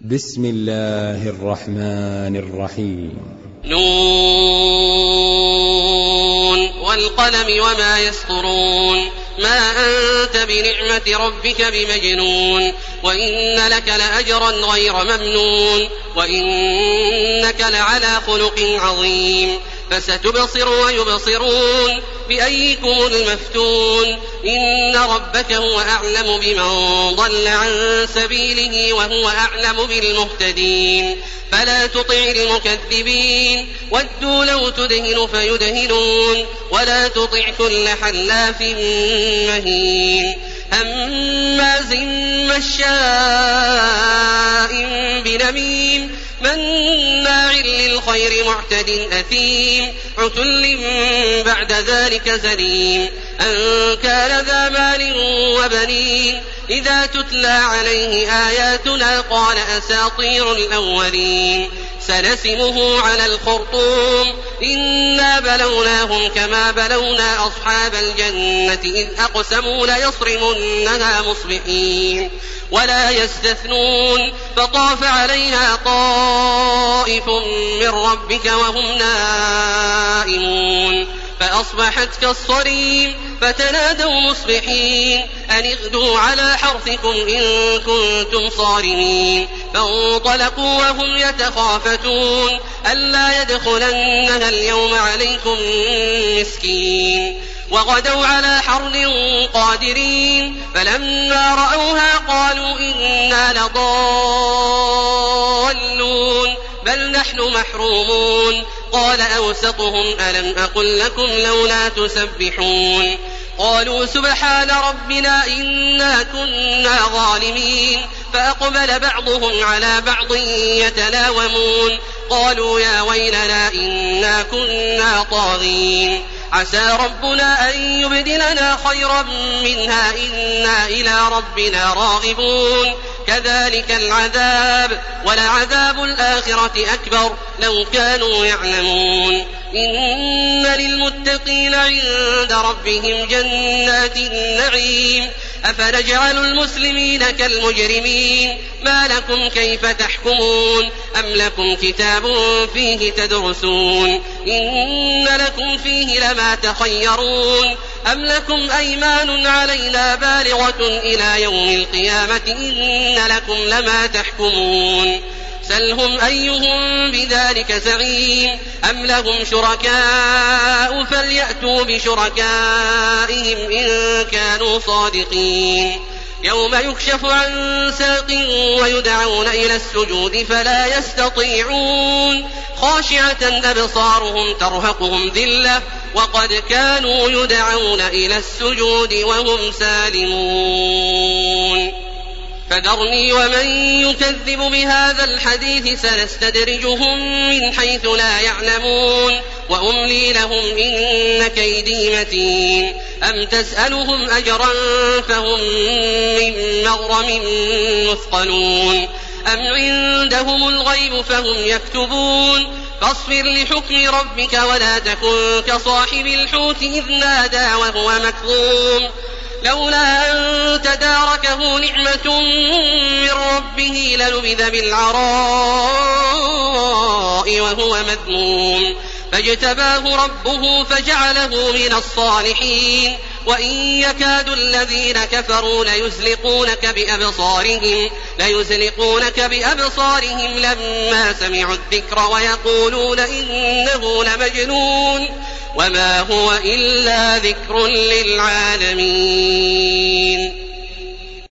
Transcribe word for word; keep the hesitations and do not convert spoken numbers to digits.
بسم الله الرحمن الرحيم. نون والقلم وما يسطرون ما أنت بنعمة ربك بمجنون وإن لك لأجرا غير ممنون وإنك لعلى خلق عظيم فستبصر ويبصرون بأيكم المفتون إن ربك هو أعلم بمن ضل عن سبيله وهو أعلم بالمهتدين فلا تطع المكذبين ودوا لو تدهن فيدهنون ولا تطع كل حلاف مهين هماز مشاء بنميم مناع للخير معتد أثيم عتل بعد ذلك زنيم أن كان ذا مال وبنين إذا تتلى عليه آياتنا قال أساطير الأولين سنسمه على الخرطوم إنا بلوناهم كما بلونا أصحاب الجنة إذ أقسموا ليصرمنها مصبحين ولا يستثنون فطاف عليها طائف من ربك وهم نائمون فأصبحت كالصريم فتنادوا مصبحين أن اغدوا على حرثكم إن كنتم صارمين فانطلقوا وهم يتخافتون ألا يدخلنها اليوم عليكم مسكين وغدوا على حرد قادرين فلما رأوها قالوا إنا لضالون بل نحن محرومون قال أوسطهم ألم أقل لكم لولا تسبحون قالوا سبحان ربنا إنا كنا ظالمين فأقبل بعضهم على بعض يتلاومون قالوا يا ويلنا إنا كنا طاغين عسى ربنا أن يبدلنا خيرا منها إنا إلى ربنا راغبون كذلك العذاب ولعذاب الآخرة أكبر لو كانوا يعلمون إن للمتقين عند ربهم جنات النعيم أفنجعل المسلمين كالمجرمين ما لكم كيف تحكمون أم لكم كتاب فيه تدرسون إن لكم فيه لما تخيرون أم لكم أيمان علينا بالغة إلى يوم القيامة إن لكم لما تحكمون سلهم أيهم بذلك زعيم أم لهم شركاء فليأتوا بشركائهم إن كانوا صادقين يوم يكشف عن ساق ويدعون إلى السجود فلا يستطيعون خاشعة أبصارهم ترهقهم ذلة وقد كانوا يدعون إلى السجود وهم سالمون فذرني ومن يكذب بهذا الحديث سنستدرجهم من حيث لا يعلمون وأملي لهم إن كيدي متين أم تسألهم أجرا فهم من مغرم مثقلون أم عندهم الغيب فهم يكتبون فاصبر لحكم ربك ولا تكن كصاحب الحوت إذ نادى وهو مكظوم لولا أن تداركه نعمة من ربه لنبذ بالعراء وهو مذموم فاجتباه ربه فجعله من الصالحين وإن يكاد الذين كفروا ليزلقونك بأبصارهم ليزلقونك بأبصارهم لما سمعوا الذكر ويقولون إنه لمجنون وما هو إلا ذكر للعالمين.